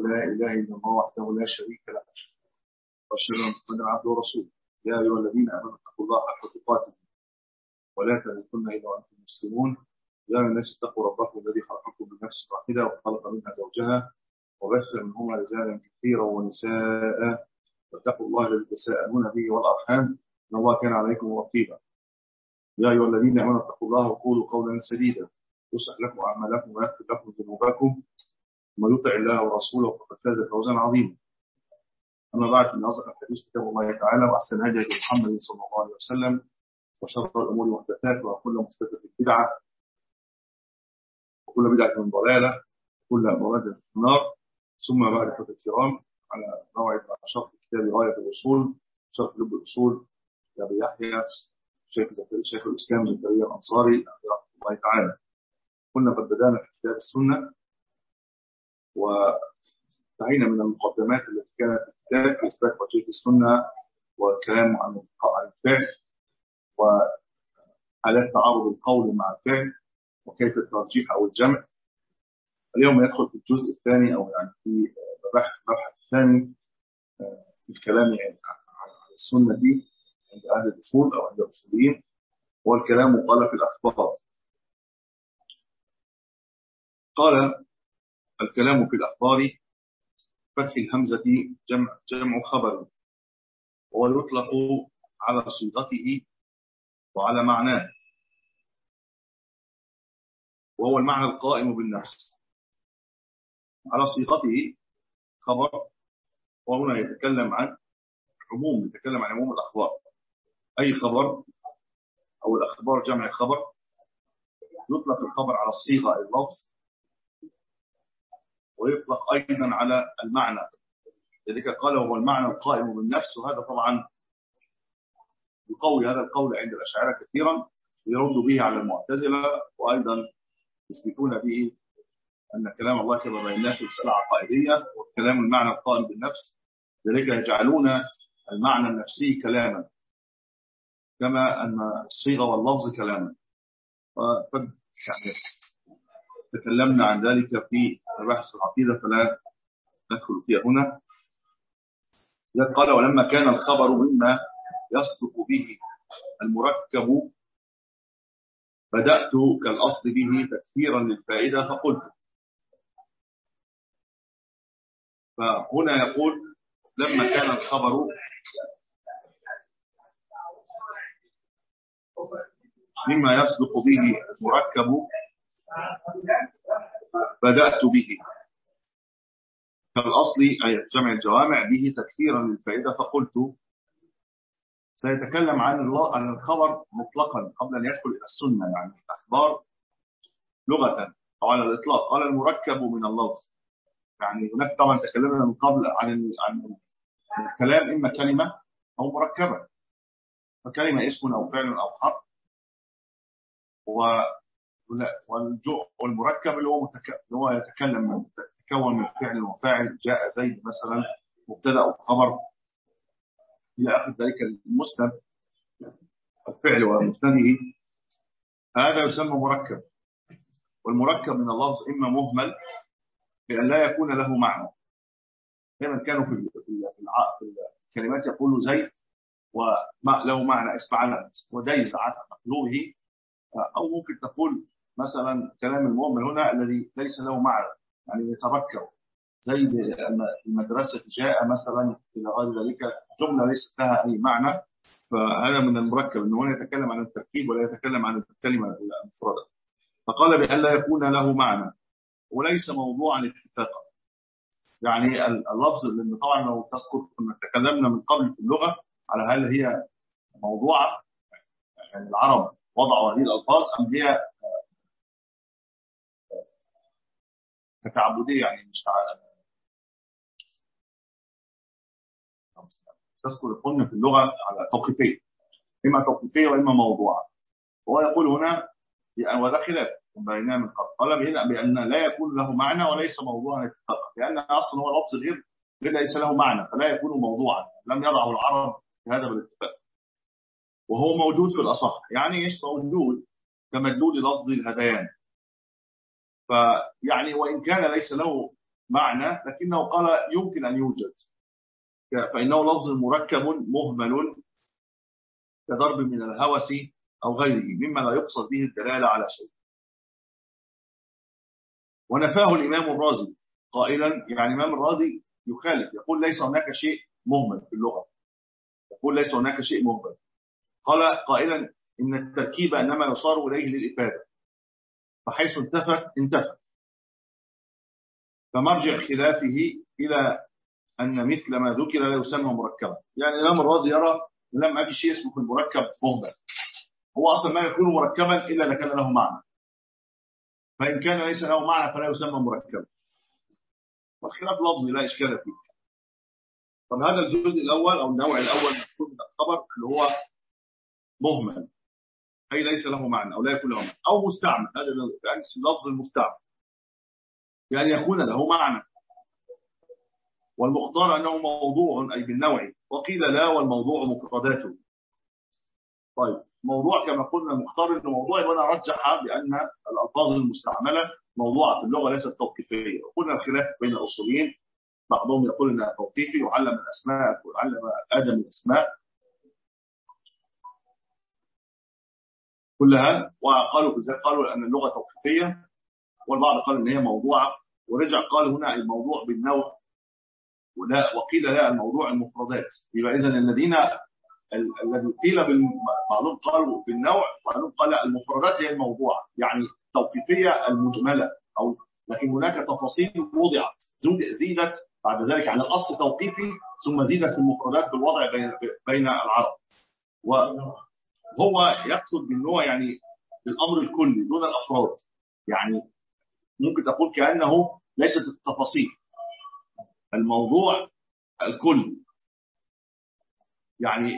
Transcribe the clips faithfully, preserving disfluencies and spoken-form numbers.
لا إله إلا الله وحده لا شريك له وأشهد أن محمدا عبده ورسوله. يا أيها الذين آمنوا اتقوا الله حق تقاته ولا تموتن إلا وأنتم مسلمون. يا أيها الناس اتقوا ربكم الذي خلقكم من نفس واحدة وخلق منها زوجها وبث منهما رجالا كثيرا ونساء واتقوا الله الذي تساءلون به والأرحام إن الله كان عليكم رقيبا. يا أيها الذين آمنوا اتقوا الله وقولوا قولا سديدا يصلح لكم أعمالكم ويغفر لكم ذنوبكم ومن يطع الله ورسوله فقد فاز فوزا عظيما. أما بعد فإن أصدق الحديث كتاب الله تعالى وأحسن الهدي هدي محمد صلى الله عليه وسلم وشر الأمور محدثاتها وكل محدثة بدعة وكل بدعة من ضلالة وكل ضلالة في النار. ثم بعد حدث الكرام على موعد مع شرح كتاب غاية الوصول شرح لب الأصول لأبي يحيى شيخ شيخ الإسلام زكريا الأنصاري رحمه الله تعالى. كنا قد بدأنا في كتاب السنة وانتهينا من المقدمات التي كانت في الكتاب في إثبات وجهة السنة والكلام عن الفعل وحالات تعارض القول مع الفعل وكيف الترجيح أو الجمع. اليوم يدخل في الجزء الثاني أو يعني في مبحث المبحث الثاني في الكلام يعني عن السنة دي عند أهل الأصول أو عند الأصوليين، والكلام قال في الأخبار. قال الكلام في الأخبار فتح الهمزة جمع, جمع خبر وهو يطلق على صيغته وعلى معناه، وهو المعنى القائم بالنفس. على صيغته خبر وهنا يتكلم عن عموم يتكلم عن عموم الأخبار، أي خبر أو الأخبار جمع خبر يطلق الخبر على الصيغة أي اللفظ ويطلق أيضا على المعنى. لذلك قال هو المعنى القائم بالنفس، وهذا طبعا يقوي هذا القول عند الأشاعرة كثيرا يرد به على المعتزلة، وأيضا يثبتون به أن كلام الله كما بيناه في مسألة عقائدية والكلام المعنى القائم بالنفس. لذلك يجعلون المعنى النفسي كلاما كما أن الصيغة واللفظ كلاما. وقد يعني تكلمنا عن ذلك في مباحث العقيدة فلا ندخل فيها هنا. إذا قال ولما كان الخبر مما يصدق به المركب بدأت كالأصل به تكثيرا للفائدة فقلت. فهنا يقول لما كان الخبر مما يصدق به المركب بدأت به كالأصل أي جمع الجوامع به تكثيرا للفائدة فقلت. سيتكلم عن الله عن الخبر مطلقا قبل أن يدخل إلى السنة، يعني الأخبار لغة أو على الإطلاق. قال المركب من اللفظ، يعني هناك طبعا تكلمنا من قبل عن عن الكلام إما كلمة أو مركبة، فكلمة اسم أو فعل أو حرف، والمركب اللي هو اللي هو يتكلم من يتكون من فعل وفاعل. جاء زيد مثلا مبتدأ وخبر إلى آخر ذلك المسند الفعل ومسنده، هذا يسمى مركب. والمركب من اللفظ إما مهمل بأن لا يكون له معنى. دائما كانوا في في الكلمات يقولوا زيد وله معنى اسم علم وديز على مقلوبه، أو ممكن تقول مثلا كلام المؤمن هنا الذي ليس له معنى، يعني يتركب زيد المدرسة جاء مثلا إلى غير ذلك، جملة ليست لها أي معنى. فهذا من المركب أنه هنا يتكلم عن التركيب ولا يتكلم عن الكلمة المفردة. فقال بأن لا يكون له معنى وليس موضوعا اتفاقا، يعني اللفظ اللي طبعا لو تذكر كنا تكلمنا من قبل في اللغة على هل هي موضوعة، يعني العرب وضعوا هذه الألفاظ أم هي كتعبدية، يعني مش تذكر قلنا في اللغة على توقيفية، إما توقيفية وإما موضوعة. وهو يقول هنا يعني وده خلاف بيننا من قبل، قال بأن لا يكون له معنى وليس موضوعا اتفاقا، لأن أصلا هو لفظ غير غير ليس له معنى فلا يكون موضوعا، لم يضعه العرب هذا بالاتفاق، وهو موجود في الأصح. يعني ايش موجود كمدلول لفظ الهذيان، فيعني وإن كان ليس له معنى، لكنه قال يمكن أن يوجد، فإنه لفظ مركب مهمل كضرب من الهوس أو غيره مما لا يقصد به الدلالة على شيء. ونفاه الإمام الرازي قائلا، يعني الإمام الرازي يخالف، يقول ليس هناك شيء مهمل في اللغة، يقول ليس هناك شيء مهمل، قال قائلا إن التركيب إنما يصار إليه للإفادة، فحيث انتفت انتفت، فمرجع خلافه إلى أن مثل ما ذكر لا يسمى مركبا. يعني الإمام الرازي يرى لما في شيء اسمه في المركب مهمل، هو أصلا ما يكون مركبا إلا إذا كان له معنى، فإن كان ليس له معنى فلا يسمى مركبا، والخلاف لفظي لا إشكال فيه. طب هذا الجزء الأول أو النوع الأول من الخبر اللي هو مهمل، أي ليس له معنى أو لا يكون له معنى، أو مستعمل، هذا اللفظ المستعمل يعني يكون له معنى. والمختار أنه موضوع أي بالنوع، وقيل لا والموضوع مفرداته. طيب موضوع كما قلنا المختار أنه موضوع، يبقى أنا أرجح بأن الألفاظ المستعملة موضوعة في اللغة ليست توقيفية. وقلنا الخلاف بين الأصوليين، بعضهم يقول أنها توقيفي وعلم الأسماء وعلم آدم الأسماء كلها، وقالوا بذلك قالوا أن اللغة توقيفية، والبعض قال أن هي موضوعة، ورجع قال هنا الموضوع بالنوع، ولا وقيل لا الموضوع المفردات. يبقى إذن الذين الذي قيل بعضهم قالوا بالنوع وبعضهم قال لا المفردات هي الموضوع، يعني توقيفية المجملة، أو لكن هناك تفاصيل وضعت زيدت بعد ذلك عن الأصل توقيفي، ثم زيدت المفردات بالوضع بين بين العرب. وهو يقصد بالنوع يعني الأمر الكلي دون الأفراد، يعني ممكن تقول كأنه ليست التفاصيل، الموضوع الكل، يعني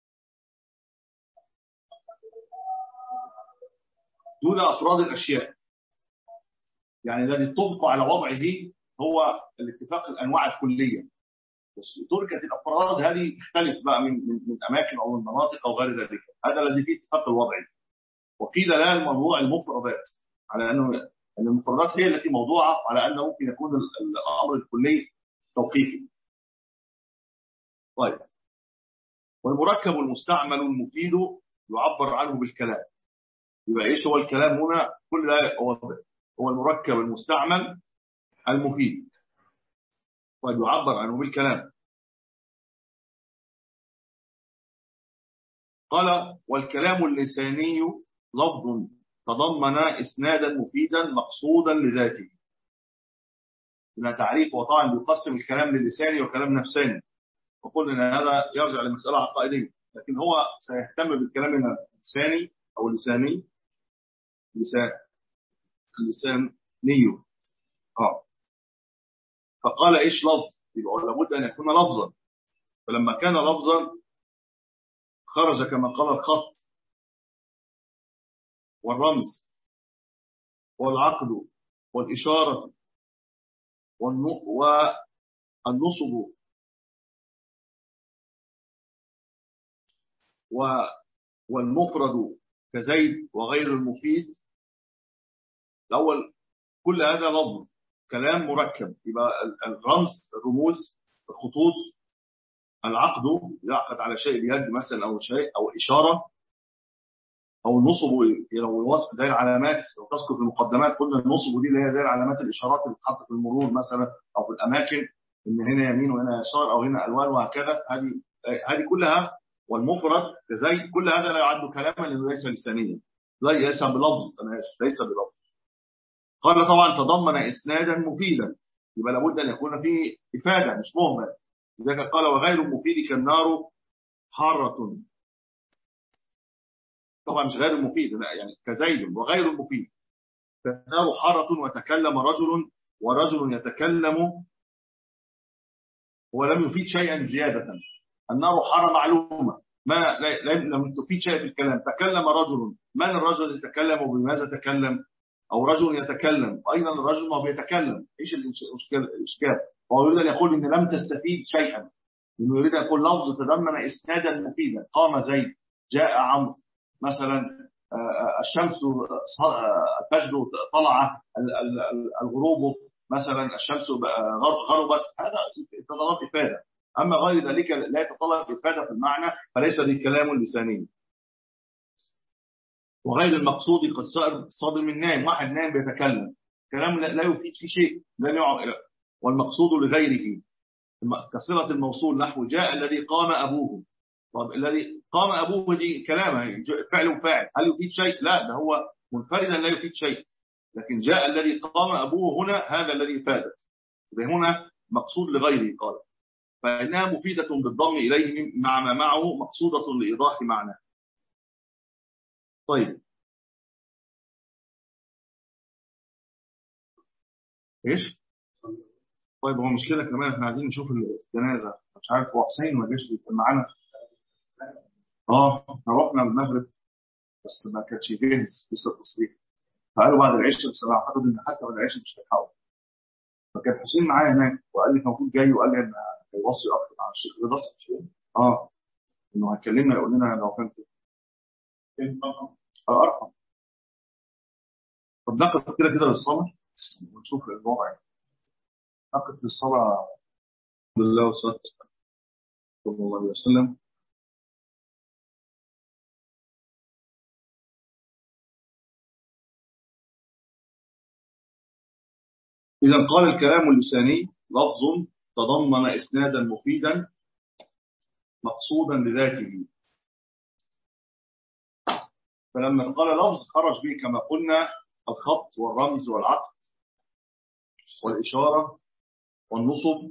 دون أفراد الأشياء، يعني الذي اتفق على وضعه هو الاتفاق الأنواع الكلية، بس تركة الأفراد هذه تختلف بقى من من من أماكن أو من مناطق أو غير ذلك، هذا الذي فيه اتفاق الوضعي. وقيل لا الموضوع المفردات، على أنه أن المفردات هي التي موضوعة، على أنه ممكن يكون الأمر الكلي توقيفي. طيب والمركب المستعمل المفيد يعبر عنه بالكلام. يبقى ايش هو الكلام هنا؟ كل ده هو هو المركب المستعمل المفيد، طيب يعبر عنه بالكلام. قال والكلام اللساني لفظ تضمن اسنادا مفيدا مقصودا لذاته. هنا تعريف، وطبعا بيقسم الكلام للساني وكلام نفساني، وقلنا ان هذا يرجع لمسألة عقائدية، لكن هو سيهتم بالكلام اللساني او اللساني لسان اللسان نيو. اه فقال ايش لفظ، يبقى لابد ان يكون لفظا، فلما كان لفظا خرج كما قال الخط والرمز والعقد والإشارة والنصب والمفرد كزيد وغير المفيد. الأول كل هذا لفظ كلام مركب، يبقى الرمز الرموز الخطوط، العقد يعقد على شيء بيد مثلا أو شيء، أو الإشارة أو النصب، لو الوصف زي العلامات لو تذكر في المقدمات قلنا النصب دي اللي هي زي العلامات الإشارات اللي بتتحط في المرور مثلا أو في الأماكن، إن هنا يمين وهنا يسار أو هنا ألوان وهكذا، هذه هذه كلها. والمفرد زي كل هذا لا يعد كلاما لأنه ليس لسانيا، ليس بلفظ، أنا آسف ليس بلفظ. قال طبعا تضمن إسنادا مفيدا، يبقى لابد أن يكون فيه إفادة مش مهمل. لذلك قال وغير مفيد كالنار حارة، طبعا مش غير المفيد لا، يعني كزيد وغير المفيد. فالنار حارة وتكلم رجل ورجل يتكلم ولم يفيد شيئا زيادة. النار حارة معلومة ما لم تفيد شيء في الكلام. تكلم رجل، من الرجل يتكلم وبماذا تكلم؟ أو رجل يتكلم أيضا الرجل ما بيتكلم، إيش الإشكال؟ هو يريد أن يقول إن لم تستفيد شيئا، إنه يريد أن يقول لفظ تضمن إسنادا مفيدا. قام زيد، جاء عمرو مثلا، الشمس الفجر طلع، الغروب مثلا الشمس غربت، هذا يتطلب إفادة. أما غير ذلك لا يتطلب إفادة في المعنى، فليس بكلام لساني. وغير المقصود قد صادر من نائم، واحد نائم بيتكلم كلام لا يفيد في شيء، والمقصود لغيره كصلة الموصول نحو جاء الذي قام أبوه. طب الذي قام أبوه دي كلامه فعل وفاعل، هل يفيد شيء؟ لا، ده هو منفردا لا يفيد شيء. لكن جاء الذي قام أبوه هنا هذا الذي فادت، هنا مقصود لغيره قال، فإنها مفيدة بالضم إليه مع ما معه مقصودة لإيضاح معنى. طيب إيش؟ طيب هو مشكلة كمان احنا عايزين نشوف الجنازة، مش عارف هو حسين ما جاش معانا. اه احنا رحنا المغرب بس ما كانش جاهز لسه التصريح، فقالوا بعد العشاء، بس انا اعتقد ان حتى بعد العشاء مش هيلحقوا. فكان حسين معايا هناك وقال لي المفروض جاي، وقال لي ان هيوصي اكتر على الشيخ رضا. اه انه هيكلمنا يقول لنا لو كان كده اه ارقم. طب نقف كده كده للصلاه ونشوف الوضع. نقف للصلاه. الحمد لله والصلاه والسلام صلى الله عليه وسلم. إذا قال الكلام اللساني لفظ تضمن إسنادا مفيدا مقصودا لذاته، فلما قال لفظ خرج به كما قلنا الخط والرمز والعقد والإشارة والنصب،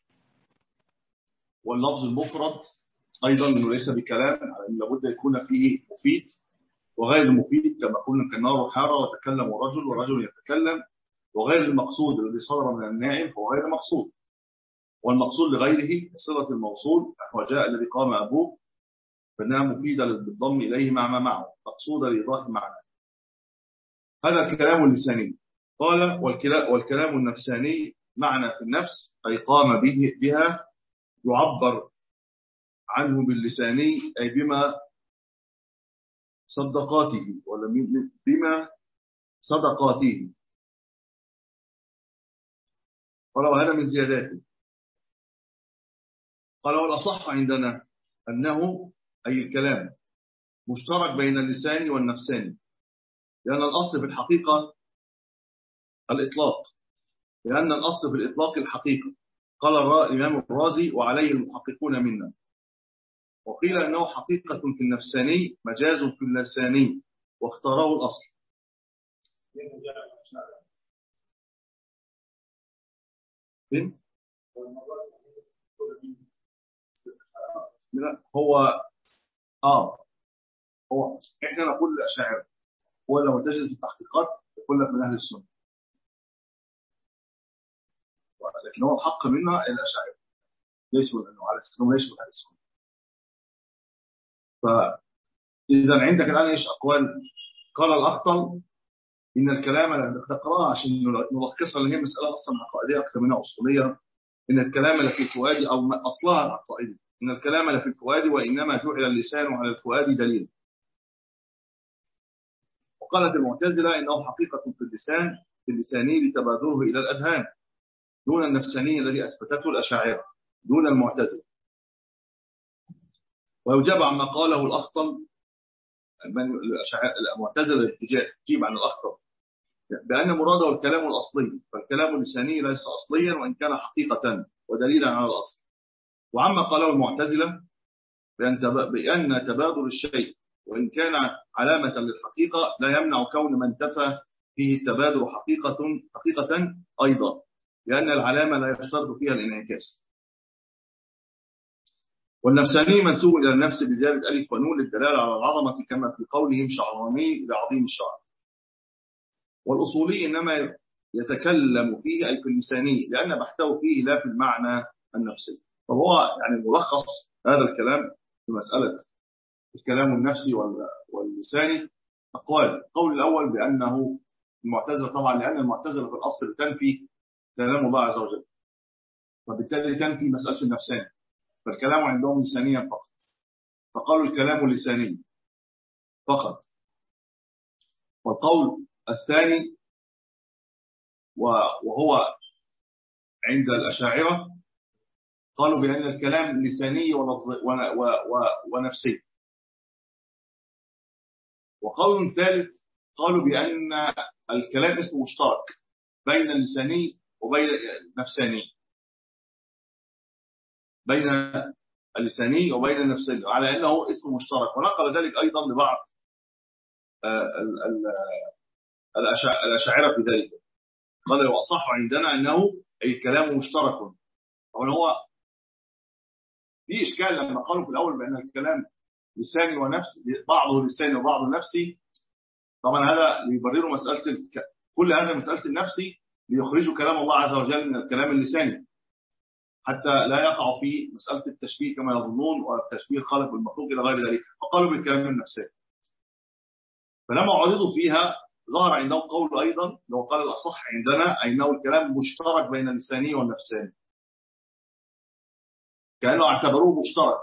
واللفظ المفرد أيضا إنه ليس بكلام، لابد يكون فيه مفيد وغير المفيد كما قلنا كالنار حارة وتكلم رجل ورجل يتكلم، وغير المقصود الذي صدر من النائم هو غير مقصود. والمقصود لغيره صلة الموصول وجاء الذي قام أبوه، فإنها مفيدة بالضم إليه مع ما معه مقصودة لإيضاح معنى. هذا الكلام اللساني. قال والكلام النفساني معنى في النفس أي قام به بها، يعبر عنه باللساني أي بما صدقاته ولا بما صدقاته، ولو هذا من زياداته. قال والأصح عندنا أنه أي الكلام مشترك بين اللسان والنفساني، لأن الأصل في الحقيقة الإطلاق، لأن الأصل في الإطلاق الحقيقة. قال الإمام الرازي وعليه المحققون منا، وقيل أنه حقيقة في النفساني مجاز في اللساني، واختاره الأصل. فين؟ هو آه هو إحنا نقول الأشاعرة، هو لما تجد في التحقيقات يقول لك من أهل السنة، لكن هو الحق منا الأشاعرة ليسوا لأنه على السنة ليسوا أهل السنة. فإذا عندك الآن إيش أقوال؟ قال الأخطل إن الكلام نقرأها عشان نلخصها، اللي هي مسألة أصلا عقائدية أكثر منها أصولية. إن الكلام لفي الفؤاد، أو أصلها عقائدي، إن الكلام لفي الفؤاد وإنما جعل اللسان على الفؤاد دليل. وقالت المعتزلة إنه حقيقة في اللسان في اللساني لتبادره إلى الأذهان دون النفساني الذي أثبتته الأشاعرة دون المعتزلة. ويجاب عما قاله الأخطل المعتزلة تجيب عن الأخطل بأن مراده الكلام الأصلي، فالكلام اللساني ليس أصليا وإن كان حقيقة ودليلا على الأصل. وعما قاله المعتزلة بأن تبادل الشيء وإن كان علامة للحقيقة لا يمنع كون من تفى فيه التبادل حقيقة حقيقة أيضا، لأن العلامة لا يشترط فيها الانعكاس. والنفساني منسوب إلى النفس بزيادة ألف ونون للدلالة على العظمة كما في قولهم شعراني لعظيم الشعر. والأصولي إنما يتكلم فيه أي في اللساني لأن بحثه فيه لا في المعنى النفسي. فهو يعني ملخص هذا الكلام في مسألة الكلام النفسي واللساني أقوال. القول الأول بأنه المعتزلة، طبعا لأن المعتزلة في الأصل تنفي كلام الله عز وجل، وبالتالي تنفي مسألة النفساني، فالكلام عندهم لسانيا فقط، فقالوا الكلام اللساني فقط. والقول الثاني وهو عند الأشاعرة قالوا بأن الكلام لساني ونفسي. وقول ثالث قالوا بأن الكلام اسمه مشترك بين اللساني وبين النفساني، بين اللساني وبين النفساني، على أنه اسم مشترك. ونقل ذلك أيضا لبعض الأشاعرة في ذلك، قال وأصح عندنا أنه أي كلام مشترك. أو هو في إشكال لما قالوا في الأول بأن الكلام لساني ونفسي، بعضه لساني وبعضه نفسي. طبعا هذا ليبرروا مسألة كل هذا مسألة النفسي ليخرجوا كلام الله عز وجل من الكلام اللساني، حتى لا يقع في مسألة التشبيه كما يظنون والتشبيه الخالق بالمخلوق إلى غير ذلك، فقالوا بالكلام النفسي. فلما عرضوا فيها ظهر عندهم قول أيضا لو قال الأصح عندنا أي أنه الكلام مشترك بين اللساني والنفساني، كأنه اعتبروه مشترك.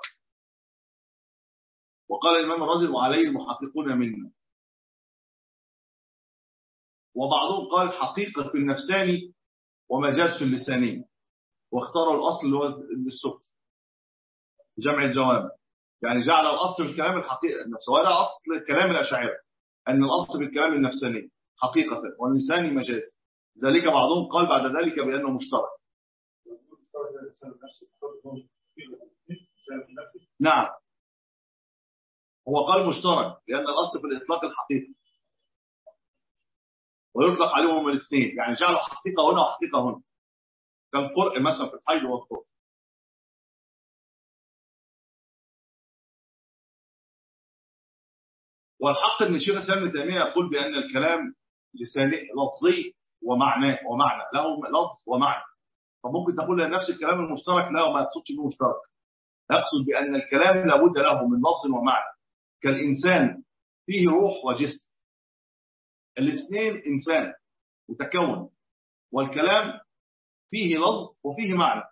وقال الإمام الرازي وعليه المحققون منا. وبعضهم قال حقيقة في النفساني ومجاز في اللساني، واختاروا الأصل اللي هو السكت جمع الجواب، يعني جعل الأصل في الكلام الحقيقي النفسي، وهذا أصل الكلام الأشاعرة أن الأصل في الكلام النفساني حقيقة واللساني مجاز. ذلك بعضهم قال بعد ذلك بأنه مشترك. نعم، هو قال مشترك لأن الأصل في الإطلاق الحقيقي، ويطلق عليهم الاثنين، يعني جعلوا حقيقة هنا وحقيقة هنا، كان قرء مثلا في الحيض والقرء. والحق ان الشيخ الاسلام ابن تيميه يقول بان الكلام لساني لفظي ومعنى ومعنى له لفظ ومعنى. فممكن تقول نفس الكلام المشترك لا، وما يقصدش انه مشترك، يقصد بان الكلام لابد له من لفظ ومعنى. كالانسان فيه روح وجسم، الاثنين انسان متكون، والكلام فيه لفظ وفيه معنى،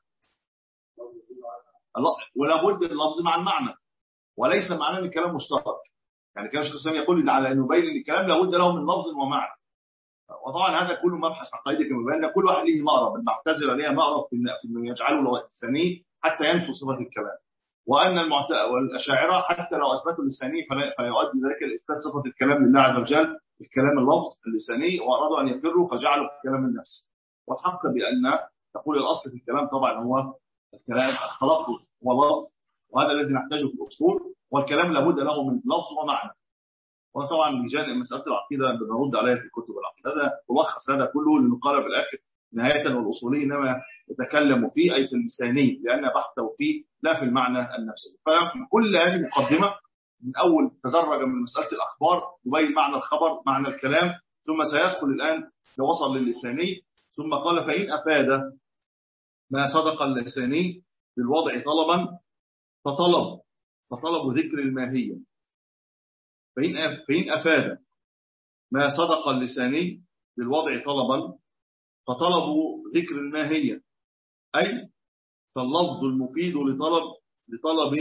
ولا بد اللفظ مع المعنى، وليس معنى ان الكلام مشترك. يعني كان الشيخ الاسلام يقول على انه بين الكلام لابد له من لفظ ومعنى. وطبعا هذا كله مبحث عقائدي كما بينا، كل واحد له مأرب. المعتزله ليها مأرب في انه يجعلوا الثاني حتى ينفوا صفه الكلام، وان المعت... والاشاعره حتى لو اثبتوا اللساني فيؤدي ذلك لاثبات صفه الكلام لله عز وجل، الكلام اللفظ اللساني، وارادوا ان يفروا فجعلوا الكلام النفسي. والحق بان تقول الاصل في الكلام طبعا هو الكلام التلفظ هو لفظ، وهذا الذي نحتاجه في الاصول، والكلام لابد له من لفظ ومعنى. وطبعا بجانب مسألة العقيدة بنرد عليها في كتب العقيدة. هذا ملخص هذا كله لنقال في الآخر نهاية، والأصولي إنما يتكلم فيه أي في اللساني لأن بحثه فيه لا في المعنى النفسي. فكل هذه مقدمة من أول تدرج من مسألة الأخبار يبين معنى الخبر معنى الكلام، ثم سيدخل الآن وصل للساني، ثم قال فإن أفاد ما صدق اللساني بالوضع طلبا فطلب فطلب ذكر الماهية. فإن أفاد ما صدق اللساني بالوضع طلبا فطلب ذكر الماهية، أي فاللفظ المفيد لطلب لطلب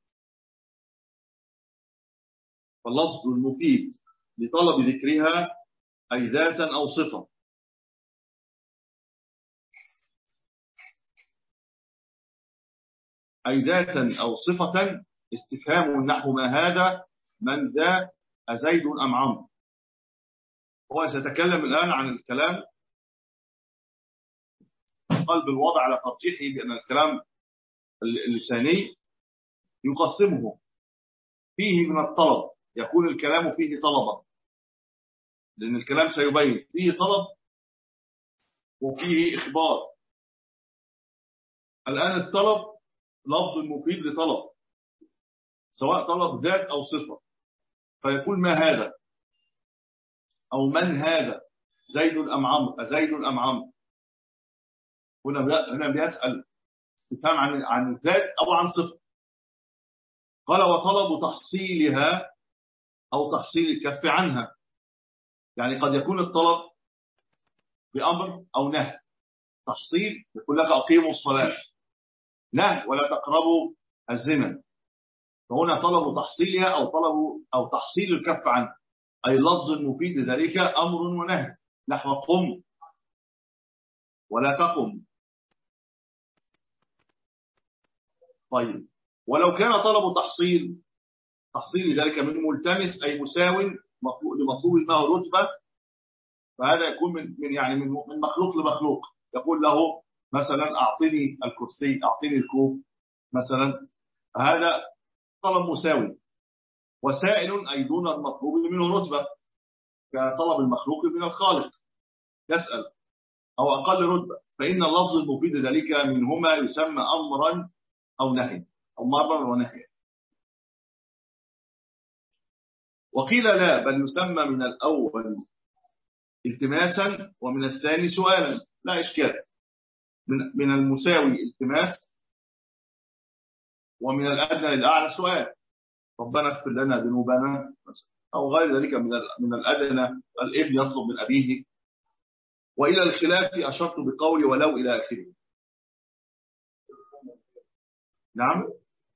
فاللفظ المفيد لطلب ذكرها أي ذاتا أو صفة. أي ذاتا أو صفة استفهام نحو ما هذا من ذا أزيد أم عمرو. هو سيتكلم الآن عن الكلام قلب الوضع على ترجيحه بأن الكلام اللساني يقسمه فيه من الطلب، يكون الكلام فيه طلبا، لأن الكلام سيبين فيه طلب وفيه إخبار. الآن الطلب لفظ مفيد لطلب، سواء طلب ذات أو صفة، فيقول ما هذا أو من هذا زيد أم عمرو أزيد أم عمرو. هنا بيسأل استفهام عن عن الذات أو عن صفة. قال وطلب تحصيلها أو تحصيل الكف عنها، يعني قد يكون الطلب بأمر أو نهي. تحصيل يقول لك أقيموا الصلاة، نهي ولا تقربوا الزنا، فهنا طلب تحصيلها أو طلب أو تحصيل الكف عنها، أي اللفظ المفيد ذلك أمر ونهي، نحو قم ولا تقم، طيب ولو كان طلب تحصيل تحصيل ذلك من ملتمس أي مساو لمطلوب ما رتبة، فهذا يكون من من يعني من من مخلوق لمخلوق. يقول له مثلا أعطني الكرسي، أعطني الكوب مثلا، هذا طلب مساوي. وسائل أي دون المطلوب منه رتبة، كطلب المخلوق من الخالق يسأل، أو أقل رتبة، فإن اللفظ المفيد ذلك منهما يسمى أمرا أو نهي، أو مرا ونهيا. وقيل لا، بل يسمى من الأول التماسا ومن الثاني سؤالا، لا إشكال. من من المساوي التماس، ومن الأدنى للأعلى سؤال، ربنا اغفر لنا ذنوبنا، أو غير ذلك من من الأدنى، الابن يطلب من أبيه. وإلى الخلاف أشرت بقولي ولو إلى آخره. نعم.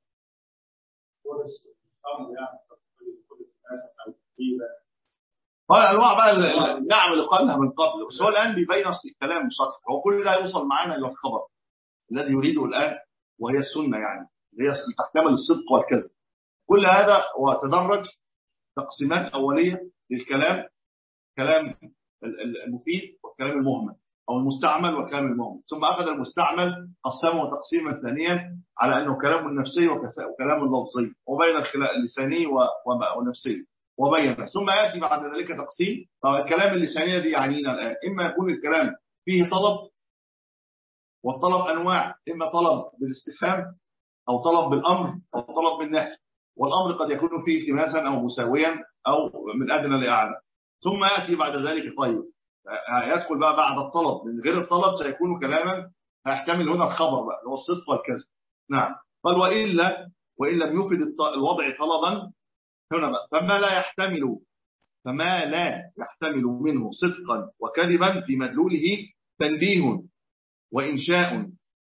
قال أنواع بقى النعم اللي قالها من قبل، بس هو الآن بيبين أصل الكلام مسطح. هو كل ده يوصل معانا إلى الخبر الذي يريده الآن، وهي السنة، يعني اللي هي تحتمل الصدق والكذب. كل هذا وتدرج تقسيمات أولية للكلام، كلام المفيد والكلام المهمل، أو المستعمل والكلام المهمل. ثم أخذ المستعمل قسمه تقسيما ثانيا على أنه كلام النفسي وكلام اللفظي، وبين اللساني والنفسي وبين. ثم يأتي بعد ذلك تقسيم. طبعا الكلام اللساني دي يعنينا الآن إما يكون الكلام فيه طلب، والطلب أنواع، إما طلب بالاستفهام، أو طلب بالأمر، أو طلب بالنهي. والأمر قد يكون فيه التماسا أو مساويا أو من أدنى لأعلى. ثم يأتي بعد ذلك طيب يدخل بقى بعد الطلب، من غير الطلب سيكون كلاما هيحتمل هنا الخبر بقى اللي هو الصدق والكذب. نعم. قال وإلا وإن لم يفد الوضع طلبا هنا بقى، فما لا يحتمل فما لا يحتمل منه صدقا وكذبا في مدلوله تنبيه وإنشاء،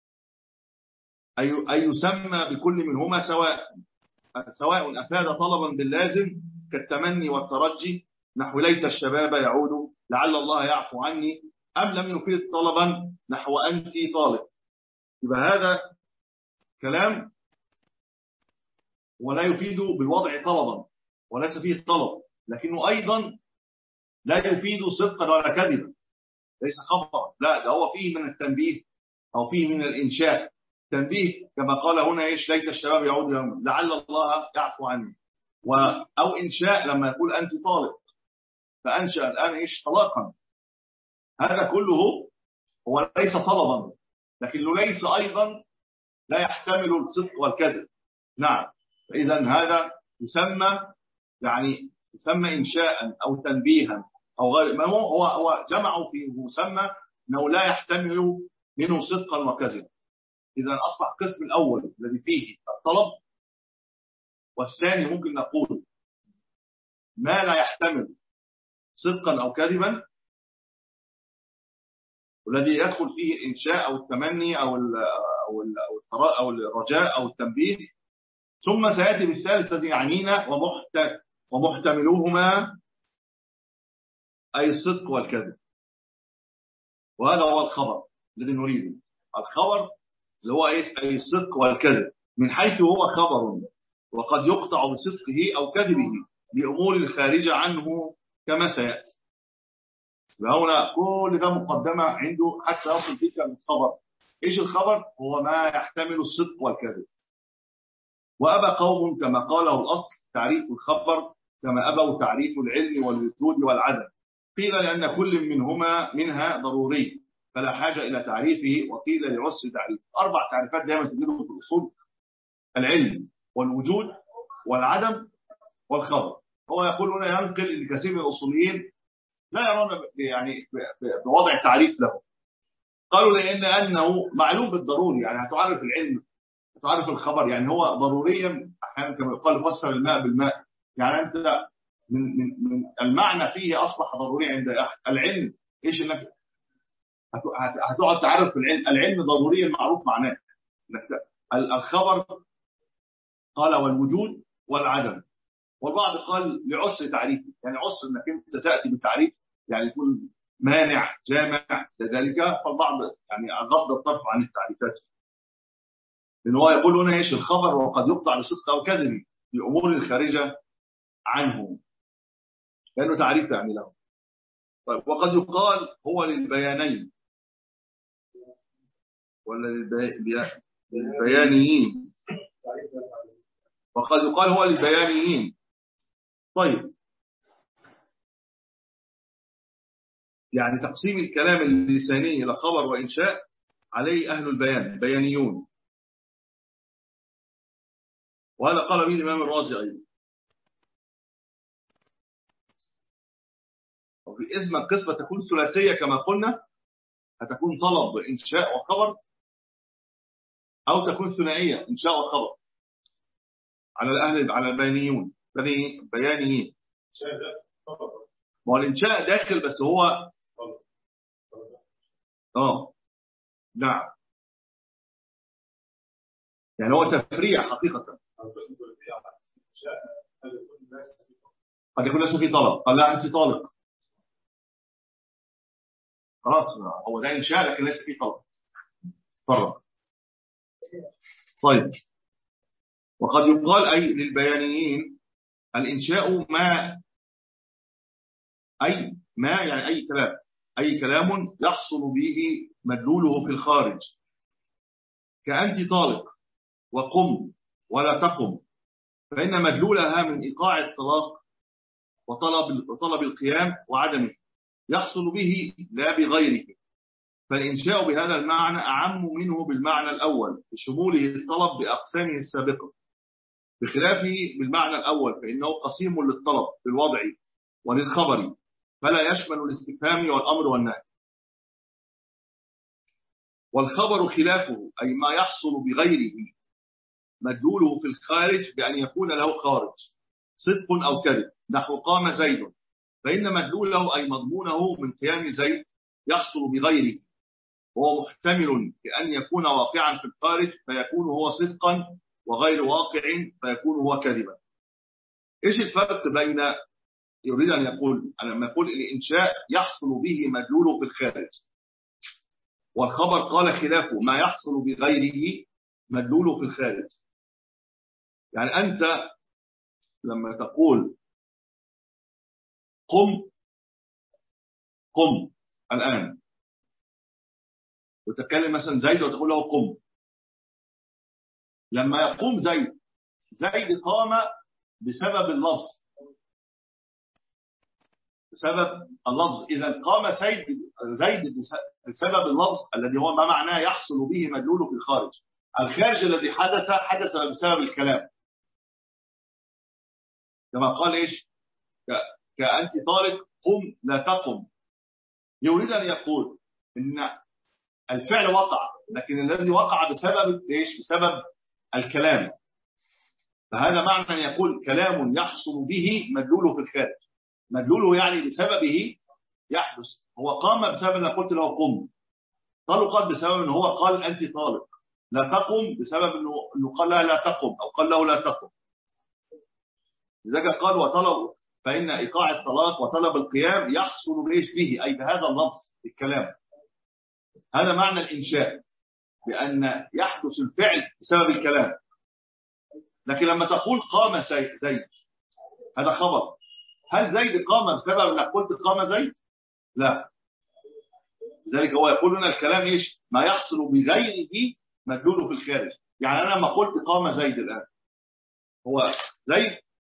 أي أي يسمى بكل منهما سواء سواء أفاد طلبا باللازم كالتمني والترجي، نحو ليت الشباب يعود لعل الله يعفو عني، أم لم يفيد طلبا نحو أنت طالب. يبقى هذا كلام ولا يفيد بالوضع طلبا، وليس فيه طلب، لكنه أيضا لا يفيد صدقا ولا كذبا، ليس خبرا، لا ده هو فيه من التنبيه أو فيه من الإنشاء. تنبيه كما قال هنا إيش ليت الشباب يعود يوم لعل الله يعفو عني، أو إنشاء لما يقول أنت طالب فأنشأ الآن إيش طلاقا. هذا كله هو ليس طلبا، لكنه ليس أيضا لا يحتمل الصدق والكذب. نعم. فإذا هذا يسمى يعني يسمى إنشاء أو تنبيها أو غير ما، هو هو هو جمعوا في مسمى أنه لا يحتمل منه صدقا وكذبا. إذا أصبح القسم الأول الذي فيه الطلب، والثاني ممكن نقول ما لا يحتمل صدقا أو كذبا، والذي يدخل فيه الإنشاء أو التمني أو أو الرجاء أو التنبيه. ثم سيأتي بالثالث الذي يعنينا ومحتملوهما أي الصدق والكذب، وهذا هو الخبر الذي نريده. الخبر اللي هو أي الصدق والكذب، من حيث هو خبر وقد يقطع بصدقه أو كذبه لأمور الخارجة عنه كما سيأتي. فهنا كل ده مقدمة عنده حتى يصل فيك الخبر. إيش الخبر؟ هو ما يحتمل الصدق والكذب. وأبى قوم كما قاله الأصل تعريف الخبر كما أبوا تعريف العلم والوجود والعدم. قيل لأن كل منهما منها ضروري فلا حاجة إلى تعريفه، وقيل لعسر تعريفه. أربع تعريفات دائما تجدهم في الأصول: العلم والوجود والعدم والخبر. هو يقول هنا ينقل ان كثير من الاصوليين لا يرون يعني بوضع تعريف له. قالوا لان انه معلوم بالضروري، يعني هتعرف العلم هتعرف الخبر، يعني هو ضروريا احيانا كما يقال فسر الماء بالماء، يعني انت من من من المعنى فيه اصبح ضروري عند احد. العلم ايش انك هتقعد تعرف العلم، العلم ضروريا معروف معناه. الخبر قال والوجود والعدم، والبعض قال لعسر تعريف، يعني عسر انك انت تاتي بتعريف يعني يكون مانع جامع لذلك، فالبعض يعني غض الطرف عن التعريفات. لأن هو يقول هنا إيش الخبر وقد يقطع بصدق أو كذب الأمور الخارجة عنه، لأنه تعريف يعني له. طيب وقد يقال هو للبيانين ولا للبي... للبيانيين؟ وقد يقال هو للبيانيين. طيب يعني تقسيم الكلام اللساني إلى خبر وإنشاء عليه أهل البيان بيانيون، وهذا قال به الإمام الرازي أيضا. وفي إذن القسمة تكون ثلاثية كما قلنا، هتكون طلب وإنشاء وخبر، أو تكون ثنائية إنشاء وخبر على الأهل على البيانيون بني بيانيين. ما هو الإنشاء داخل بس هو آه نعم، يعني هو تفريع حقيقة. قد يكون لسه في طلب، قال لا أنت طالق، خلاص هو ده إنشاء لكن لسه في طلب، فرق. طيب وقد يقال أي للبيانيين الإنشاء ما أي ما يعني أي كلام أي كلام يحصل به مدلوله في الخارج، كأنت طالق وقم ولا تقم، فإن مدلولها من إيقاع الطلاق وطلب وطلب القيام وعدمه يحصل به لا بغيره، فالإنشاء بهذا المعنى أعم منه بالمعنى الأول بشموله الطلب بأقسامه السابقة، بخلافه بالمعنى الأول فإنه قسيم للطلب بالوضع وللخبر، فلا يشمل الاستفهام والأمر والنهي. والخبر خلافه أي ما يحصل بغيره مدلوله في الخارج بأن يكون له خارج صدق أو كذب، نحو قام زيد، فإن مدلوله أي مضمونه من قيام زيد يحصل بغيره، وهو محتمل بأن يكون واقعا في الخارج فيكون هو صدقا، وغير واقع فيكون هو كذبا. إيش الفرق بين يريد أن يقول لما يقول الإنشاء يحصل به مدلوله في الخارج، والخبر قال خلافه ما يحصل بغيره مدلوله في الخارج؟ يعني أنت لما تقول قم قم الآن وتتكلم مثلا زيد وتقول له قم، لما يقوم زيد زيد قام بسبب اللفظ بسبب اللفظ إذا قام زيد زيد بسبب اللفظ الذي هو ما معناه يحصل به مدلوله في الخارج. الخارج الذي حدث حدث بسبب الكلام، كما قال إيش كأنت طارق قم لا تقم. يريد أن يقول إن الفعل وقع، لكن الذي وقع بسبب إيش بسبب الكلام، فهذا معنى أن يقول كلام يحصل به مدلوله في الخارج. مدلوله يعني بسببه يحدث، هو قام بسبب أن قلت له قم، طلقت بسبب أن هو قال أنت طالق، لا تقم بسبب أنه قال لها لا تقم أو قال له لا تقم. لذلك قال وطلب، فإن إيقاع الطلاق وطلب القيام يحصل بإيش به أي بهذا اللفظ الكلام. هذا معنى الإنشاء، بأن يحدث الفعل بسبب الكلام. لكن لما تقول قام زيد هذا خبر، هل زيد قام بسبب أنك قلت قام زيد؟ لا. لذلك هو يقول لنا الكلام إيش ما يحصل بغيره مدلوله في الخارج. يعني أنا لما قلت قام زيد الآن، هو زيد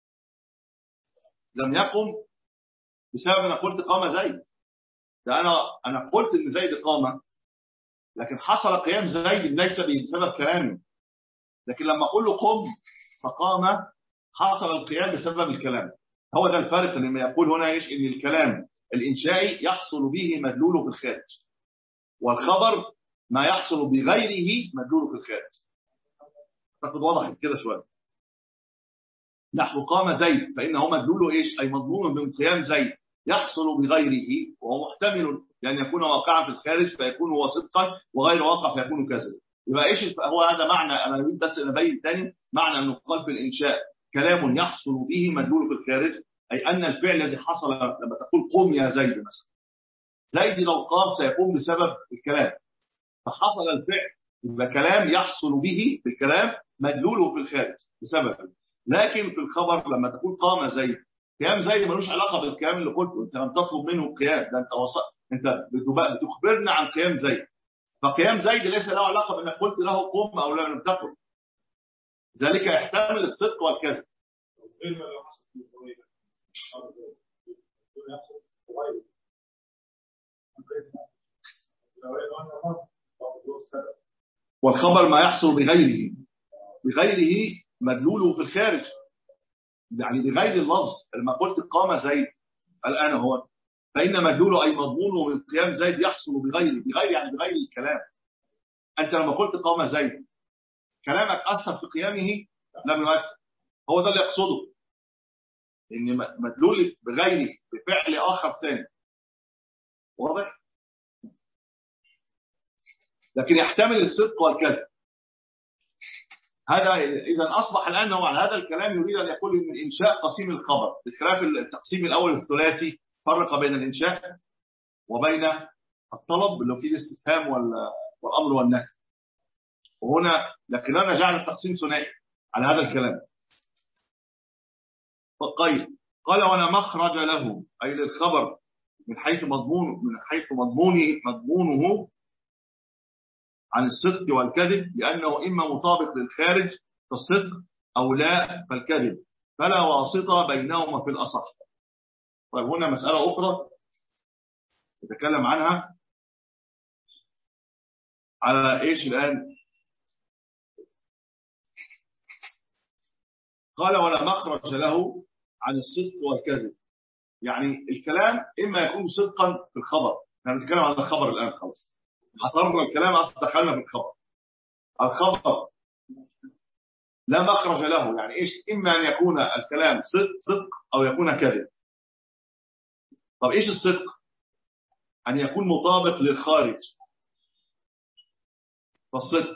لم يقم بسبب أن قلت قام زيد، ده أنا أنا قلت إن زيد قام، لكن حصل قيام زيد ليس بسبب كلامي. لكن لما أقول له قم فقام حصل القيام بسبب الكلام. هو ده الفرق لما يقول هنا إيش إن الكلام الإنشائي يحصل به مدلوله في الخارج، والخبر ما يحصل بغيره مدلوله في الخارج. تاخد وضحت كده شوية. نحو قام زيد فإنه مدلوله إيش أي مضمون من قيام زيد يحصل بغيره، وهو محتمل لأن يكون واقعا في الخارج فيكون هو صدقا، وغير واقع فيكون كذبا. يبقى إيش هو هذا معنى، أنا أريد بس أبين تاني معنى أنه قال في الإنشاء كلام يحصل به مدلوله في الخارج، أي أن الفعل الذي حصل لما تقول قم يا زيد مثلا، زيد لو قام سيقوم بسبب الكلام، فحصل الفعل يبقى كلام يحصل به بالكلام مدلوله في الخارج بسبب. لكن في الخبر لما تقول قام زيد، قيام زيد ملوش علاقه بالكلام اللي قلته، انت لم تطلب منه القيام، ده انت وصل انت بتخبرنا عن قيام زيد، فقيام زيد ليس له علاقه بانك قلت له قم او لم تقم، ذلك يحتمل الصدق والكذب. والخبر ما يحصل بغيره، بغيره مدلوله في الخارج، يعني بغير اللفظ. لما قلت قام زيد الآن هو، فإن مدلوله أي مضمونه من قيام زيد يحصل بغيره، بغير يعني بغير الكلام. أنت لما قلت قام زيد كلامك أثر في قيامه؟ لم يؤثر، هو ده اللي يقصده، إن مدلول بغيره بفعل آخر ثاني، واضح؟ لكن يحتمل الصدق والكذب. هذا إذا أصبح الآن هو على هذا الكلام يريد أن يقول إن الإنشاء قسيم الخبر، بخلاف التقسيم الأول الثلاثي فرق بين الإنشاء وبين الطلب اللي فيه الاستفهام والأمر والنهي، وهنا لكننا جعل التقسيم ثنائي على هذا الكلام. فقيل قال ولا مخرج له أي للخبر من حيث مضمون من حيث مضمونه مضمونه عن الصدق والكذب، لأنه إما مطابق للخارج كالصدق أو لا فالكذب، فلا واسطة بينهما في الأصح. طيب هنا مسألة أخرى نتكلم عنها، على إيش الآن؟ قال ولا مخرج له عن الصدق والكذب، يعني الكلام إما يكون صدقا في الخبر، احنا بنتكلم عن الخبر الآن، خلاص حصرنا الكلام أصلا دخلنا في الخبر. الخبر لا مخرج له، يعني إيش؟ إما أن يكون الكلام صدق صدق أو يكون كذب. طب إيش الصدق؟ أن يكون مطابق للخارج فالصدق،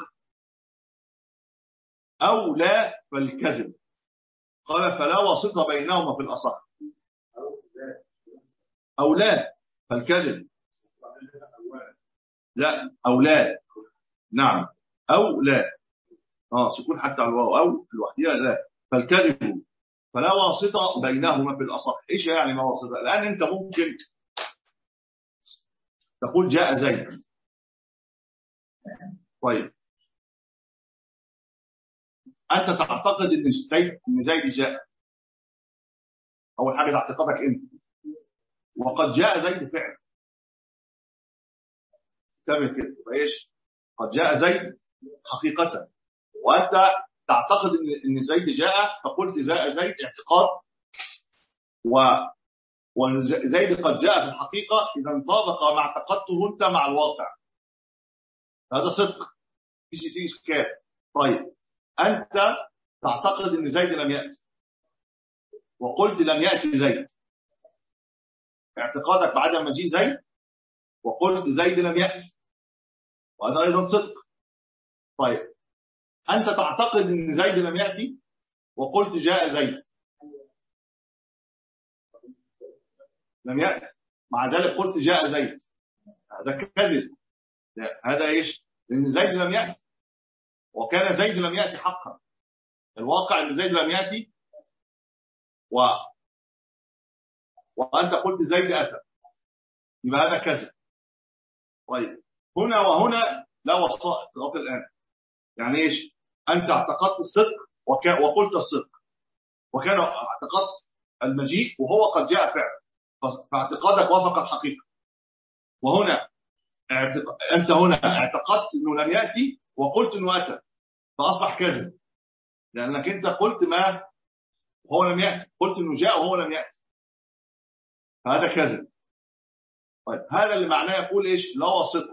أو لا فالكذب. قال فلا واسطة بينهما في الأصح، أو لا فالكذب، لا أو لا، نعم أو لا، اه سكون حتى على الواو، أو لوحدها لا فالكذب، فلا واسطة بينهما في الأصح. إيش يعني ما واسطة؟ الآن أنت ممكن تقول جاء زيد، طيب أنت تعتقد أن زيد أن زيد جاء، أول حاجة تعتقدك أنت، وقد جاء زيد فعلا، تمام كده، إيش؟ قد جاء زيد حقيقة، وأنت تعتقد أن أن زيد جاء، فقلت جاء زيد اعتقاد، و وزيد قد جاء في الحقيقة، إذا انطبق ما اعتقدته أنت مع الواقع، هذا صدق فيش فيه إشكال. طيب أنت تعتقد أن زيد لم يأتي، وقلت لم يأتي زيد، اعتقادك بعدم مجيء زيد وقلت زيد لم يأتي، وهذا أيضا صدق. طيب أنت تعتقد أن زيد لم يأتي وقلت جاء زيد لم يأتي، مع ذلك قلت جاء زيد، هذا كذب. هذا إيش؟ لأن زيد لم يأتي، وكان زيد لم يأتي حقا، الواقع أن زيد لم يأتي، و... وأنت قلت زيد أتى، يبقى هذا كذب. طيب هنا وهنا لا وسائط لغاية الآن، يعني إيش؟ أنت اعتقدت الصدق وك... وقلت الصدق، وكان اعتقدت المجيء وهو قد جاء فعلا، فاعتقادك وافق الحقيقة. وهنا اعتق... أنت هنا اعتقدت أنه لم يأتي وقلت أنه أتى، فأصبح كذب، لأنك أنت قلت ما هو لم يأتي، قلت أنه جاء وهو لم يأتي، فهذا كذب. طيب هذا اللي معناه يقول إيش؟ لا واسطة.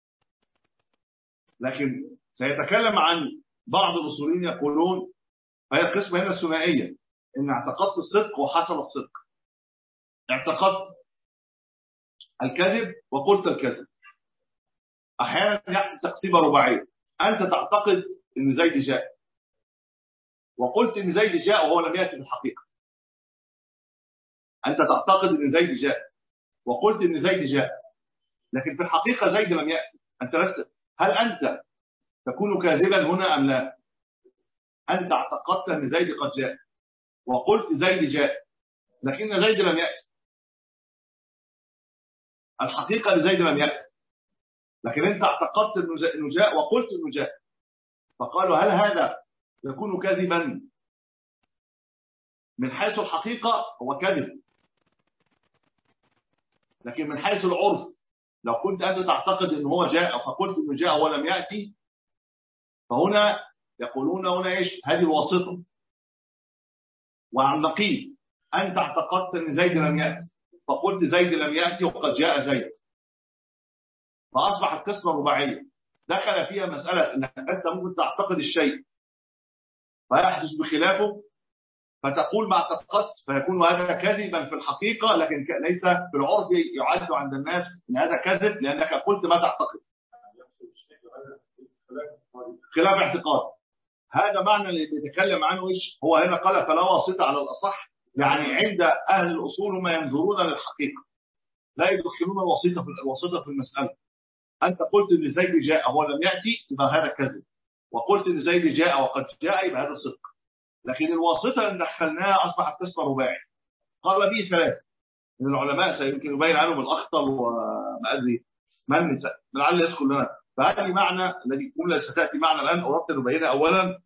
لكن سيتكلم عن بعض الأصوليين يقولون هي القسمة هنا الثنائية، إن اعتقدت الصدق وحصل الصدق، اعتقدت الكذب وقلت الكذب. أحيانا يحدث تقسيمة رباعية، أنت تعتقد إن زيد جاء وقلت إن زيد جاء وهو لم يأتي في الحقيقة، أنت تعتقد إن زيد جاء وقلت إن زيد جاء، لكن في الحقيقة زيد لم يأتي. أنت لست، هل أنت تكون كاذبا هنا أم لا؟ أنت اعتقدت أن زيد قد جاء وقلت زيد جاء، لكن زيد لم يأتي. الحقيقة لزيد لم يأتي، لكن أنت اعتقدت أنه جاء وقلت أنه جاء. فقالوا هل هذا يكون كاذبا؟ من حيث الحقيقة هو كذب، لكن من حيث العرف لو كنت أنت تعتقد أنه هو جاء فقلت أنه جاء ولم يأتي، فهنا يقولون هنا إيش؟ هذه الواسطة. وعن نقيض، أنت اعتقدت أن زيد لم يأتي فقلت زيد لم يأتي وقد جاء زيد، فأصبحت قسمة رباعية دخل فيها مسألة أنك أنت ممكن تعتقد الشيء فيحدث بخلافه فتقول ما اعتقدت، فيكون هذا كذبا في الحقيقة، لكن ليس في العرف يعد عند الناس أن هذا كذب لأنك قلت ما تعتقد. خلاف اعتقاد، هذا معنى اللي بيتكلم عنه إيش؟ هو هنا قال فلا واسطة على الأصح، يعني عند أهل الأصول ما ينظرون للحقيقة لا يدخلون الواسطة في الواسطة في المسألة. أنت قلت إن زيد جاء هو لم يأتي يبقى هذا كذب، وقلت إن زيد جاء وقد جاء يبقى هذا صدق. لكن الواسطة اللي دخلناها أصبحت قسم رباعي قال به ثلاثة من العلماء، سيمكن يبين عنهم الأخطل وما أدري من لعل يذكر لنا. فهذه معنى الذي جملة ستأتي معنا الآن أردت أن أبينها. أولا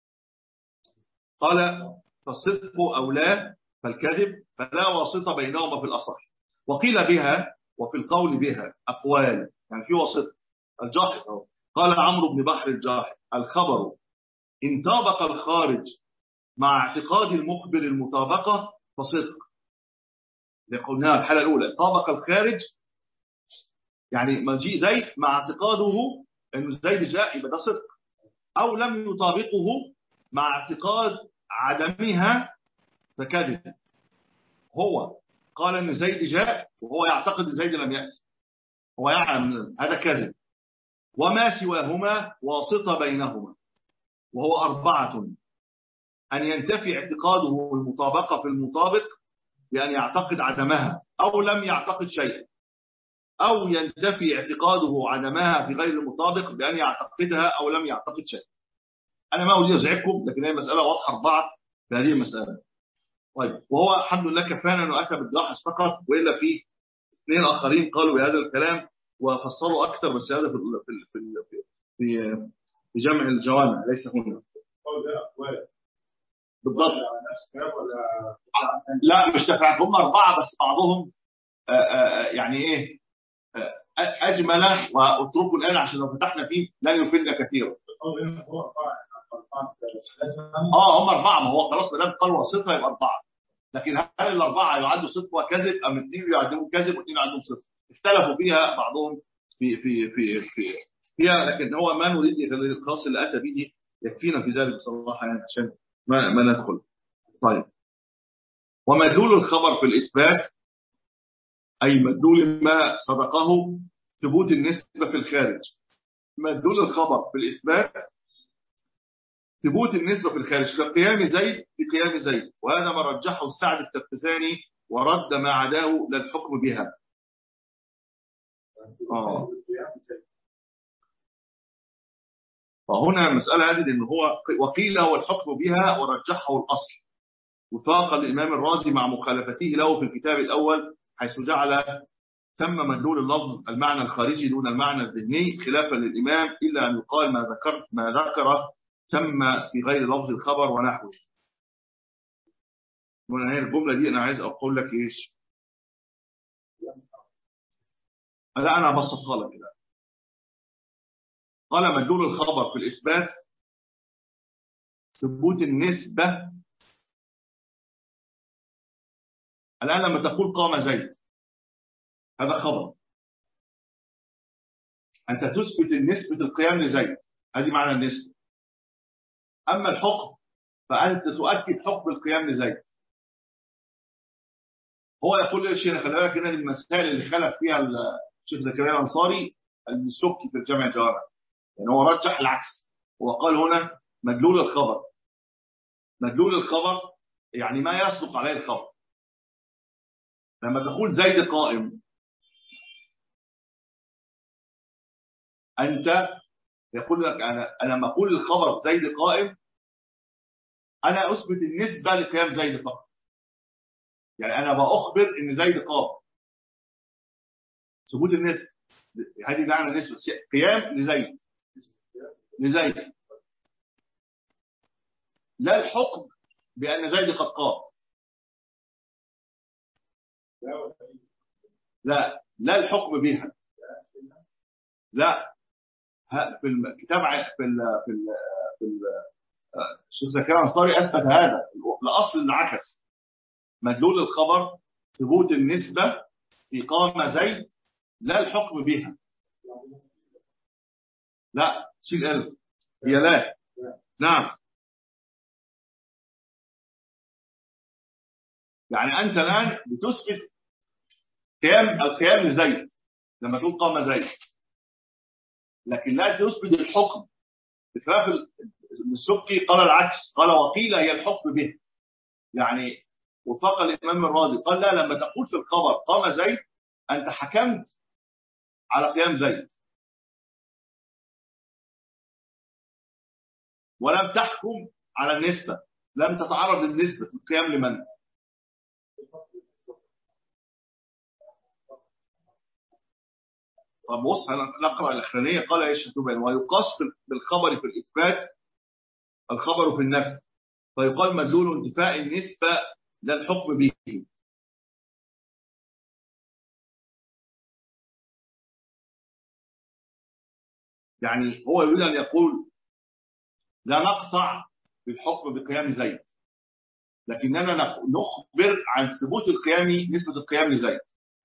قال فالصدق أو لا فالكذب فلا واسطة بينهما في الأصح. وقيل بها وفي القول بها أقوال، يعني في واسطة. الجاحظ قال عمرو بن بحر الجاحظ الخبر إن طابق الخارج مع اعتقاد المخبر المطابقة فصدق. قلناها الحالة الأولى طابق الخارج يعني مجيء زيد مع اعتقاده أنه زيد جاء يبقى ده صدق، أو لم يطابقه مع اعتقاد عدمها فكذب. هو قال أن زيد جاء وهو يعتقد أن زيد لم يأتي، هو يعلم هذا كذب. وما سواهما واسطة بينهما، وهو أربعة: أن ينتفي اعتقاده المطابقة في المطابق بأن يعتقد عدمها أو لم يعتقد شيئا، أو ينتفي اعتقاده عدمها في غير المطابق بأن يعتقدها أو لم يعتقد شيئا. أنا ما أريد أزعجكم، لكن هي مسألة واضحة أربعة في هذه المسألة. طيب، وهو الحمد لله كفانا أنه أتى بالجاحظ فقط، وإلا في اثنين آخرين قالوا بهذا الكلام وفسروا أكثر، بس هذا في في في في في جمع الجوامع ليس هنا بالضبط. لا مش تفاعل، هم أربعة بس بعضهم آآ آآ يعني إيه أجمل، واتركوا الآن عشان لو فتحنا فيه لن يفيدنا كثيرا. آه هم أربعة، ما هو خلاص لم قال واسطة يبقى أربعة، لكن هل الأربعة يعدوا صدق وكذب أم اثنين يعدوا كذب واثنين يعدوا صدق؟ اختلفوا فيها بعضهم في في في في فيها، لكن هو ما نريد غير الخاص اللي أتى به يكفينا في ذلك بصراحة، يعني عشان ما ما ندخل. طيب، ومدلول الخبر في الإثبات أي مدلول ما صدقه ثبوت النسبة في الخارج. مدلول الخبر في الإثبات ثبوت النسبة في الخارج كقيام زيد بقيام زيد، وهذا ما رجحه السعد التفتزاني ورد ما عداه للحكم بها. آه. فهنا المسألة هذه لأنه هو وقيل هو الحكم بها ورجحه الأصل، وفاق الإمام الرازي مع مخالفته له في الكتاب الأول حيث جعل ثم مدلول اللفظ المعنى الخارجي دون المعنى الذهني خلافا للإمام، إلا أن يقال ما ذكر ما ذكر ثم في غير لفظ الخبر ونحوه. هنا هي الجملة دي أنا عايز أقول لك إيش؟ لا أنا بسطها لك كده. قال مدلول الخبر في الإثبات ثبوت النسبة. الآن لما تقول قام زيد هذا خبر، أنت تثبت النسبة القيام لزيد، هذه معنى النسبة. أما الحكم فأنت تؤكد حكم القيام لزيد. هو يقول للشيخ خلي بالك هنا المسائل اللي خلف فيها الشيخ زكريا الأنصاري السكي في الجامع الجوامع، يعني هو رجح العكس، وقال هنا مدلول الخبر. مدلول الخبر يعني ما يصدق عليه الخبر. لما تقول زيد قائم، أنت يقول لك أنا أنا لما أقول الخبر زيد قائم أنا أثبت النسبة لقيام زيد فقط. يعني أنا بأخبر إن زيد قام، ثبوت النسبة هذه معنى نسبة قيام لزيد لزيد لا الحكم بأن زيد قد قام. لا لا الحكم بها. لا في الكتاب في ال في ال في الشيخ زكريا الأنصاري أثبت هذا الأصل انعكس. مدلول الخبر ثبوت النسبة في قام زيد لا الحكم بها. لا شيل قلب هي لا. نعم يعني أنت الآن بتثبت قيام القيام لزيد لما تقول قام زيد، لكن لا تثبت الحكم. بخلاف السبكي قال العكس، قال وقيل هي الحكم به. يعني وفق الإمام الرازي قال لا، لما تقول في الخبر قام زيد أنت حكمت على قيام زيد ولم تحكم على النسبة، لم تتعرض للنسبة في القيام لمن. طب بص نقرأ الأخرانية. قال يا الشتوبان ويقاس بالخبر في الإثبات الخبر في النفي، فيقال مدلول انتفاء النسبة لا الحكم به. يعني هو يريد أن يقول لا نقطع بالحكم بقيام زيد، لكننا نخبر عن ثبوت القيام نسبة القيام لزيد.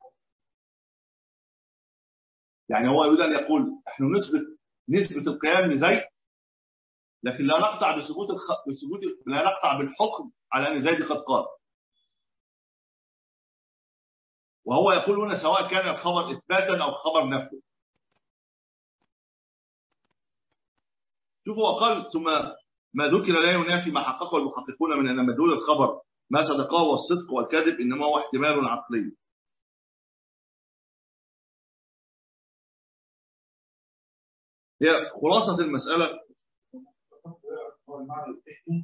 يعني هو يريد أن يقول نحن نثبت نسبة القيام لزيد، لكن لا نقطع بثبوت الخ... بثبوت لا نقطع بالحكم على أن زيد قد قال. وهو يقول هنا سواء كان الخبر إثباتا أو خبر نفي. شوفوا وقال ثم ما ذكر لا ينافي ما حققه المحققون من أن مدلول الخبر ما صدقه والصدق والكذب إنما هو احتمال عقلي. هي خلاصة المسألة. هو المعنى التكني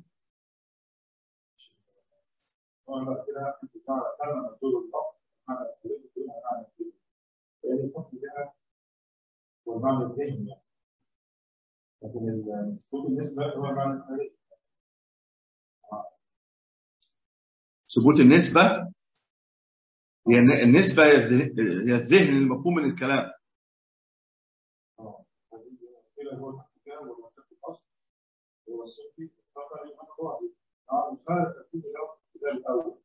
هو كده كلمة مدلول الخبر معنى التكني معنى التكني لأن الحكم ده هو المعنى الذهني، لكن الثبوت النسبة هو المعنى الخارجي. ثبوت النسبة هي النسبة هي الذهن المفهوم من الكلام. اه كده هو الكلام والمنطق الأصل هو الصوفي فقط الأخبار. اه مخالف الكتاب الأول.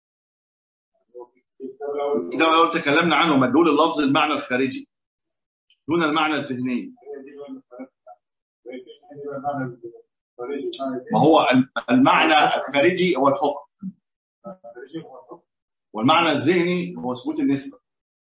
كده لو تكلمنا عنه مدلول اللفظ المعنى الخارجي دون المعنى الذهني. ما هو المعنى الخارجي هو الحكم والمعنى الذهني هو ثبوت النسبة.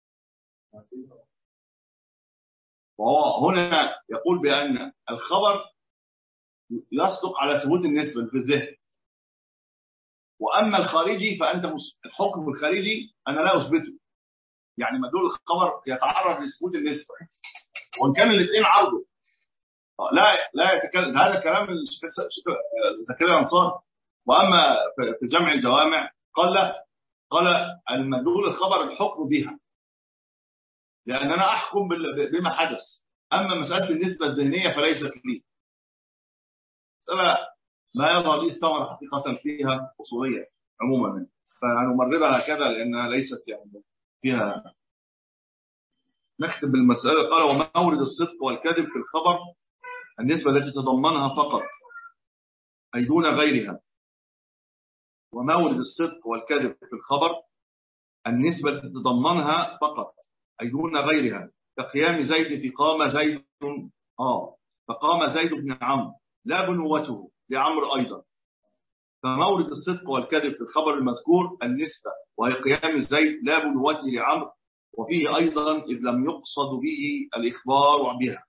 وهو هنا يقول بأن الخبر يصدق على ثبوت النسبة في الذهن، وأما الخارجي فأنت الحكم الخارجي أنا لا أثبته. يعني مدلول الخبر يتعرض لثبوت النسبة وإن كان الاثنين عرضه لا لا يتكلم. هذا كلام زكريا الأنصاري. وأما في جمع الجوامع قال لا، قال المدلول الخبر الحكم بها لأن أنا أحكم بما حدث، أما مسألة النسبة الذهنية فليست لي. مسألة ما يظهر لي الثمرة حقيقة فيها أصولية عموما، فنمررها هكذا لأنها ليست يعني فيها. نختم بالمسألة. قال ومورد الصدق والكذب في الخبر النسبة التي تضمنها فقط أي دون غيرها. ومورد الصدق والكذب في الخبر النسبة التي تضمنها فقط أي دون غيرها، كقيام زيد في قام زيد آه فقام زيد بن عمرو لا بنوته لعمرو أيضا. فمورد الصدق والكذب في الخبر المذكور النسبة وهي قيام زيد لا بنوته لعمرو، وفيه أيضا إذ لم يقصد به الإخبار بها.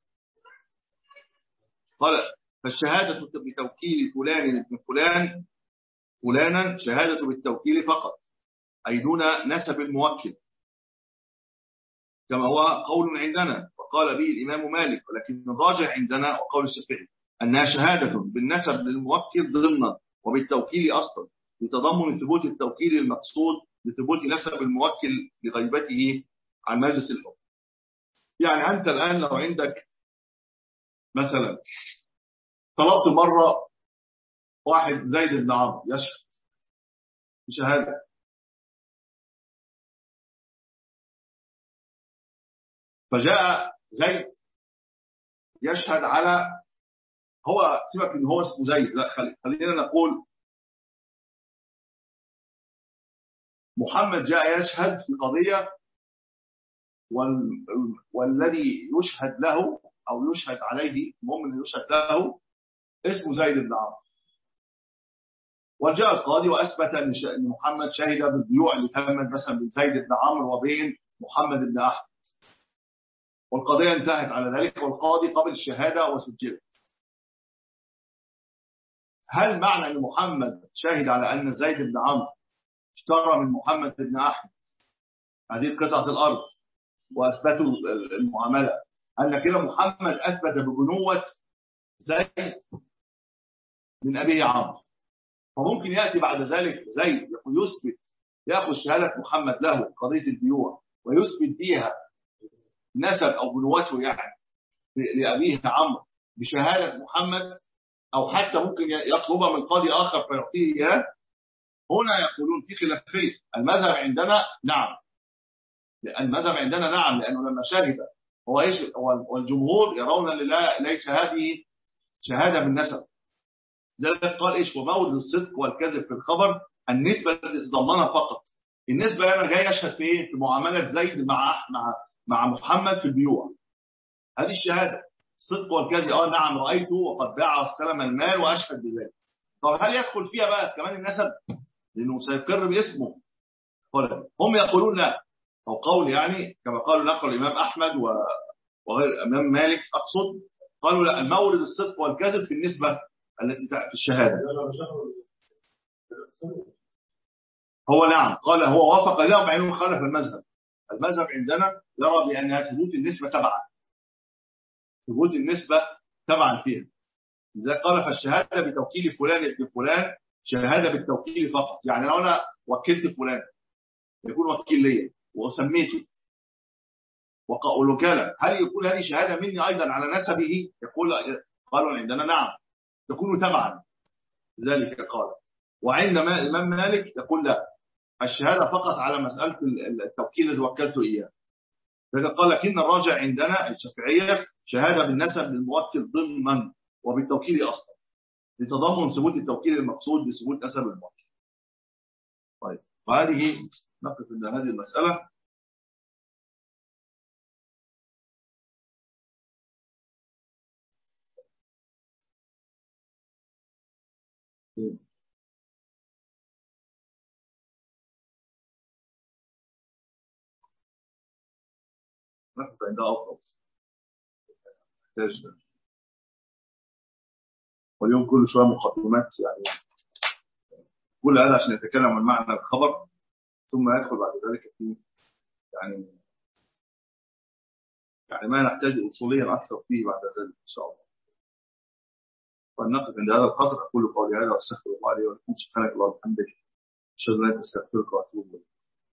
قال فالشهادة بتوكيل فلان ابن فلان فلانا شهادة بالتوكيل فقط أي دون نسب الموكل، كما هو قول عندنا وقال به الإمام مالك، ولكن الراجع عندنا وقول الشافعي أنها شهادة بالنسب للموكل ضمنا وبالتوكيل أصلا، لتضمن ثبوت التوكيل المقصود لثبوت نسب الموكل لغيبته عن مجلس الحكم. يعني أنت الآن لو عندك مثلا طلبت مرة واحد زيد بن عمرو يشهد بشهادة، فجاء زيد يشهد على، هو سيبك ان هو اسمه زيد، لا خلينا نقول محمد جاء يشهد في قضية وال... والذي يشهد له او يشهد عليه، المهم انه يشهد له اسمه زيد بن عمرو، وجاء القاضي واثبت ان محمد شهد بالبيوع اللي تمت مثلا بين زيد بن عمرو وبين محمد بن احمد، والقضية انتهت على ذلك والقاضي قبل الشهادة وسجلت. هل معنى أن محمد شاهد على أن زيد بن عمرو اشترى من محمد بن أحمد هذه قطعة الأرض وأثبتوا المعاملة، أن كده محمد أثبت ببنوة زيد من أبيه عمرو؟ فممكن يأتي بعد ذلك زيد يثبت، يأخذ شهادة محمد له قضية البيوع ويثبت بيها نسب أو بنوته يعني لأبيه عمرو بشهادة محمد، أو حتى ممكن يطلبها من قاضي آخر فيعطيه إياه. هنا يقولون في خلافية. المذهب عندنا نعم، المذهب عندنا نعم، لأنه لما شهد هو إيش، والجمهور يرون أن لا ليس هذه شهادة بالنسب. ذلك قال إيش، ومورد الصدق والكذب في الخبر النسبة التي تضمنها فقط. النسبة أنا جاي أشهد في إيه، في معاملة زيد مع مع مع محمد في البيوع، هذه الشهادة الصدق والكذب. اه نعم رأيته وقد باع واستلم المال وأشهد بذلك. طب هل يدخل فيها بقى كمان النسب لأنه سيقر باسمه؟ هم يقولون لا، أو قول يعني كما قالوا نقل الإمام أحمد وغير الإمام مالك أقصد، قالوا لا، المورد الصدق والكذب في النسبة التي في الشهادة. هو نعم قال هو وافق له بعينه خالف المذهب. المذهب عندنا يرى بأنها ثبوت النسبة تبعا، ثبوت النسبة تبعا فيها. إذا قال فالشهادة بتوكيل فلان ابن فلان شهادة بالتوكيل فقط. يعني لو أنا وكلت فلان يكون وكيل لي وسميته وكالة، هل يكون هذه شهادة مني أيضا على نسبه؟ يقول قالوا عندنا نعم تكون تبعا ذلك قال. وعندما الإمام مالك يقول لا، الشهادة فقط على مسألة التوكيل الذي وكلته إياه. لذلك قال لكن الراجع عندنا الشافعية شهادة بالنسب للموكل ضمنا وبالتوكيل أصلا، لتضمن ثبوت التوكيل المقصود بثبوت نسب الموكل. طيب، وهذه نقف عند هذه المسألة. نقف عندها أفضل. واليوم كل شوية مقدمات يعني، كل هذا عشان يتكلم عن معنى الخبر، ثم يدخل بعد ذلك في يعني يعني ما نحتاج أصوليا أكثر فيه بعد ذلك إن شاء الله. فلنقف عند هذا القدر. أقول قولي هذا واستغفر الله لي ولكم. سبحانك اللهم وبحمدك أشهد أن لا إله إلا أنت أستغفرك وأتوب إليك.